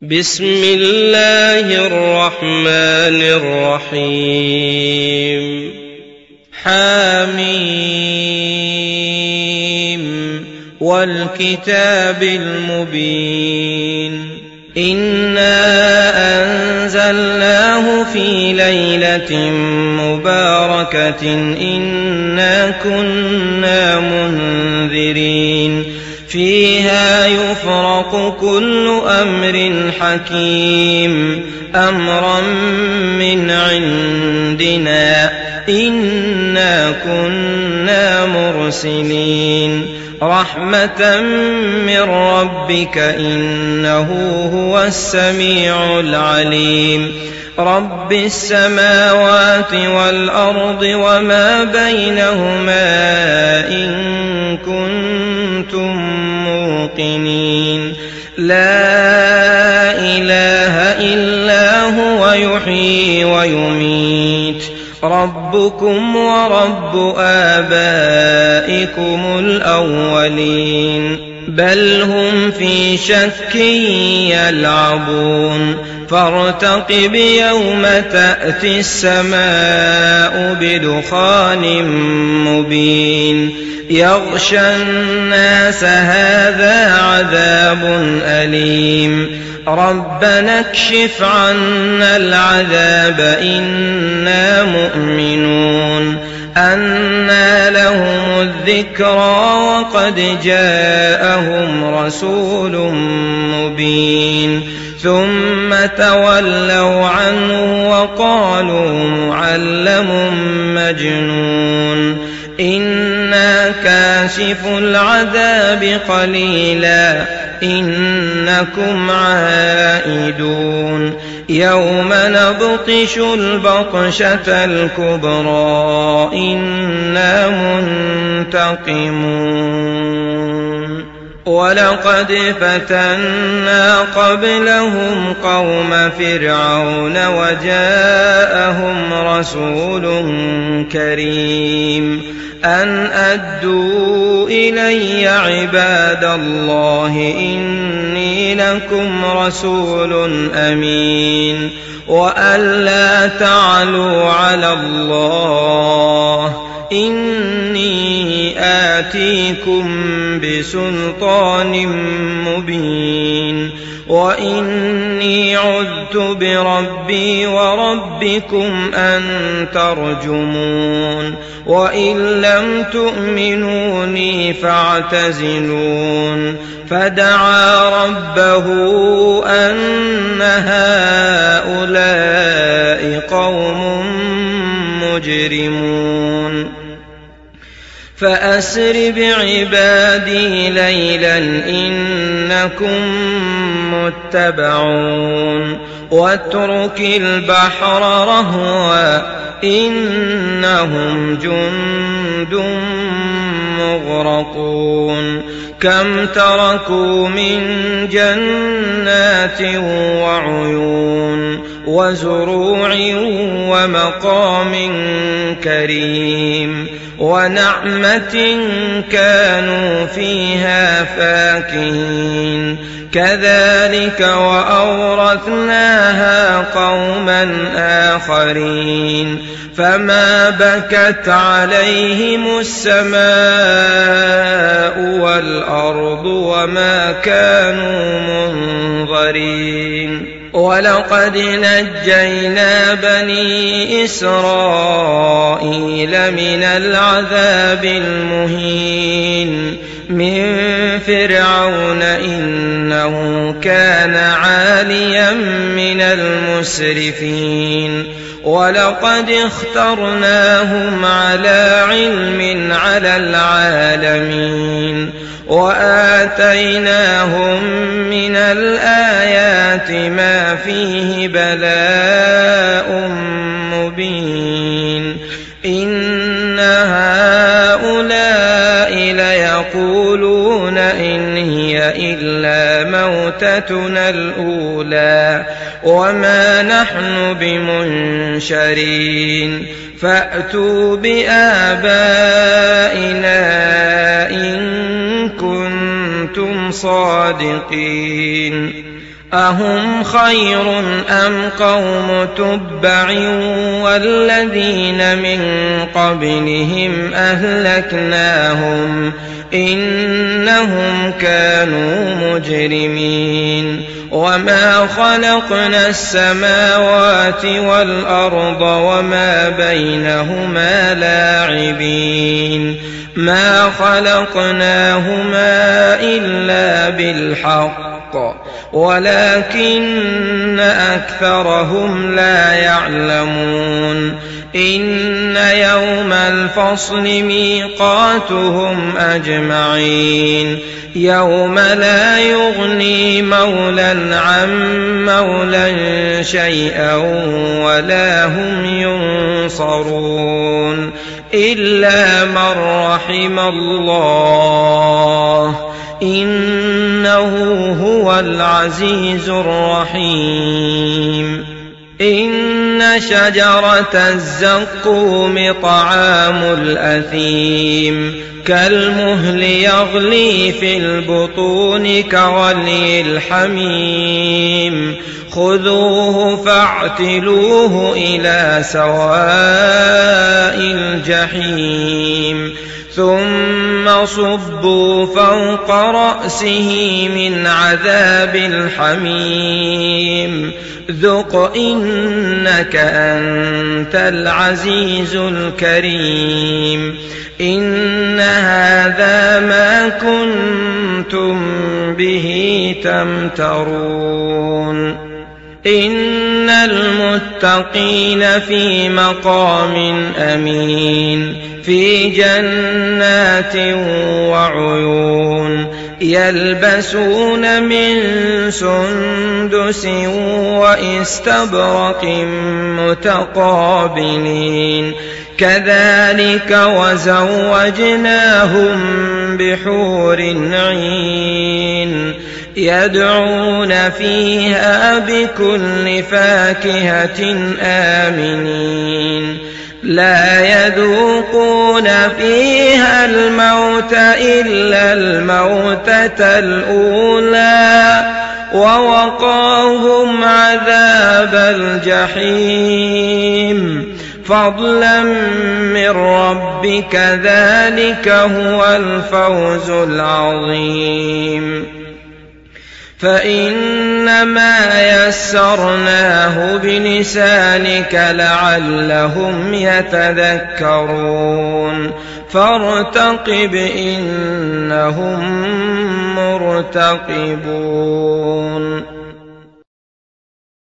بسم الله الرحمن الرحيم حميم والكتاب المبين إنا أنزلناه في ليلة مباركة إنا كنا منذرين فيها يفرق كل أمر حكيم أمرا من عندنا إنا كنا مرسلين رحمة من ربك إنه هو السميع العليم رب السماوات والأرض وما بينهما إن كنتم موقنين لا إله إلا هو يحيي ويميت ربكم ورب آبائكم الأولين بل هم في شك يلعبون فارتقب يوم تأتي السماء بدخان مبين يغشى الناس هذا عذاب أليم ربنا اكشف عنا العذاب إنا مؤمنون أنى لهم الذكرى وقد جاءهم رسول مبين ثم تولوا عنه وقالوا معلم مجنون إنا كاشف العذاب قليلا إنكم عائدون يوم نبطش البطشة الكبرى إنا منتقمون ولقد فتنا قبلهم قوم فرعون وجاءهم رسول كريم أن أدوا إلي عباد الله إني لكم رسول أمين وأن لا تعلوا على الله إني آتيكم بسلطان مبين وإني عذت بربي وربكم أن ترجمون وإن لم تؤمنوني فاعتزلون فدعا ربه أن هؤلاء قوم مجرمون فأسر بعبادي ليلا إنكم متبعون واترك البحر رهوا إنهم جند مغرقون كم تركوا من جنات وعيون وزروع ومقام كريم ونعمة كانوا فيها فاكهين كذلك وأورثناها قوما آخرين فما بكت عليهم السماء والأرض وما كانوا منظرين ولقد نجينا بني إسرائيل من العذاب المهين من فرعون إنه كان عاليا من المسرفين ولقد اخترناهم على علم على العالمين وآتيناهم من الآيات ما فيه بلاء مبين إن هؤلاء ليقولون إن هي إلا موتتنا الأولى وما نحن بمنشرين فأتوا بآبائنا إن كنتم صادقين أهم خير أم قوم تبع والذين من قبلهم أهلكناهم إنهم كانوا مجرمين وما خلقنا السماوات والأرض وما بينهما لاعبين ما خلقناهما إلا بالحق ولكن أكثرهم لا يعلمون إن يوم الفصل ميقاتهم أجمعين يوم لا يغني مولى عن مولى شيئا ولا هم ينصرون إلا من رحم الله إنه هو العزيز الرحيم إن شجرة الزقوم طعام الأثيم كالمهل يغلي في البطون كغلي الحميم خذوه فاعتلوه إلى سواء الجحيم ثم صبوا فوق رأسه من عذاب الحميم ذق إنك أنت العزيز الكريم إن هذا ما كنتم به تمترون إن المتقين في مقام أمين في جنات وعيون يلبسون من سندس وإستبرق متقابلين كذلك وزوجناهم بحور عين يدعون فيها بكل فاكهة آمنين لا يذوقون فيها الموت إلا الموتة الأولى ووقاهم عذاب الجحيم فضلا من ربك ذلك هو الفوز العظيم فإنما يسرناه بلسانك لعلهم يتذكرون فارتقب إنهم مرتقبون